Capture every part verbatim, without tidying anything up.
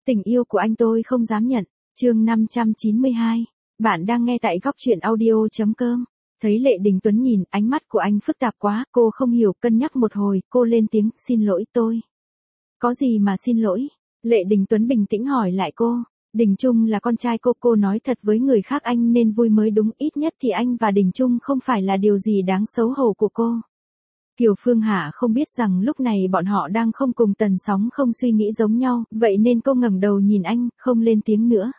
Tình yêu của anh tôi không dám nhận. Chương năm trăm chín mươi hai. Bạn đang nghe tại góc truyện audio chấm com. Thấy Lệ Đình Tuấn nhìn, ánh mắt của anh phức tạp quá, cô không hiểu, cân nhắc một hồi, cô lên tiếng, xin lỗi tôi. Có gì mà xin lỗi? Lệ Đình Tuấn bình tĩnh hỏi lại cô. Đình Trung là con trai cô, cô nói thật với người khác anh nên vui mới đúng, ít nhất thì anh và Đình Trung không phải là điều gì đáng xấu hổ của cô. Kiều Phương Hạ không biết rằng lúc này bọn họ đang không cùng tần sóng, không suy nghĩ giống nhau, vậy nên cô ngẩng đầu nhìn anh, không lên tiếng nữa.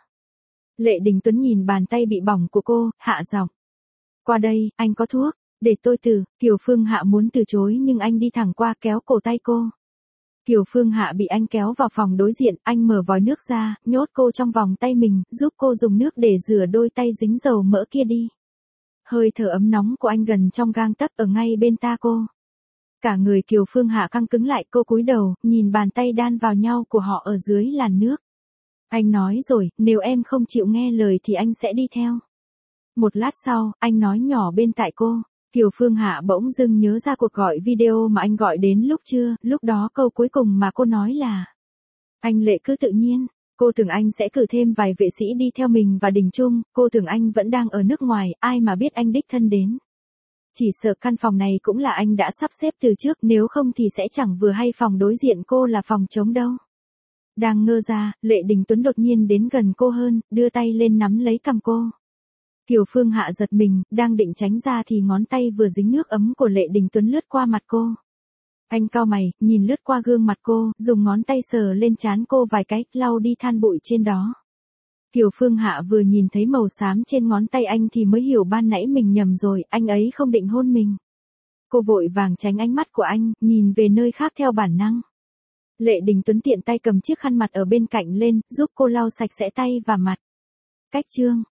Lệ Đình Tuấn nhìn bàn tay bị bỏng của cô, hạ giọng. Qua đây, anh có thuốc, để tôi từ. Kiều Phương Hạ muốn từ chối nhưng anh đi thẳng qua kéo cổ tay cô. Kiều Phương Hạ bị anh kéo vào phòng đối diện, anh mở vòi nước ra, nhốt cô trong vòng tay mình, giúp cô dùng nước để rửa đôi tay dính dầu mỡ kia đi. Hơi thở ấm nóng của anh gần trong gang tấc ở ngay bên ta cô. Cả người Kiều Phương Hạ căng cứng lại, cô cúi đầu, nhìn bàn tay đan vào nhau của họ ở dưới làn nước. Anh nói rồi, nếu em không chịu nghe lời thì anh sẽ đi theo. Một lát sau, anh nói nhỏ bên tai cô. Kiều Phương Hạ bỗng dưng nhớ ra cuộc gọi video mà anh gọi đến lúc trưa, lúc đó câu cuối cùng mà cô nói là: Anh Lệ cứ tự nhiên, cô tưởng anh sẽ cử thêm vài vệ sĩ đi theo mình và Đình Trung, cô tưởng anh vẫn đang ở nước ngoài, ai mà biết anh đích thân đến. Chỉ sợ căn phòng này cũng là anh đã sắp xếp từ trước, nếu không thì sẽ chẳng vừa hay phòng đối diện cô là phòng trống đâu. Đang ngơ ra, Lệ Đình Tuấn đột nhiên đến gần cô hơn, đưa tay lên nắm lấy cằm cô. Kiều Phương Hạ giật mình, đang định tránh ra thì ngón tay vừa dính nước ấm của Lệ Đình Tuấn lướt qua mặt cô. Anh cau mày, nhìn lướt qua gương mặt cô, dùng ngón tay sờ lên trán cô vài cái, lau đi than bụi trên đó. Kiều Phương Hạ vừa nhìn thấy màu xám trên ngón tay anh thì mới hiểu ban nãy mình nhầm rồi, anh ấy không định hôn mình. Cô vội vàng tránh ánh mắt của anh, nhìn về nơi khác theo bản năng. Lệ Đình Tuấn tiện tay cầm chiếc khăn mặt ở bên cạnh lên, giúp cô lau sạch sẽ tay và mặt. Cách chương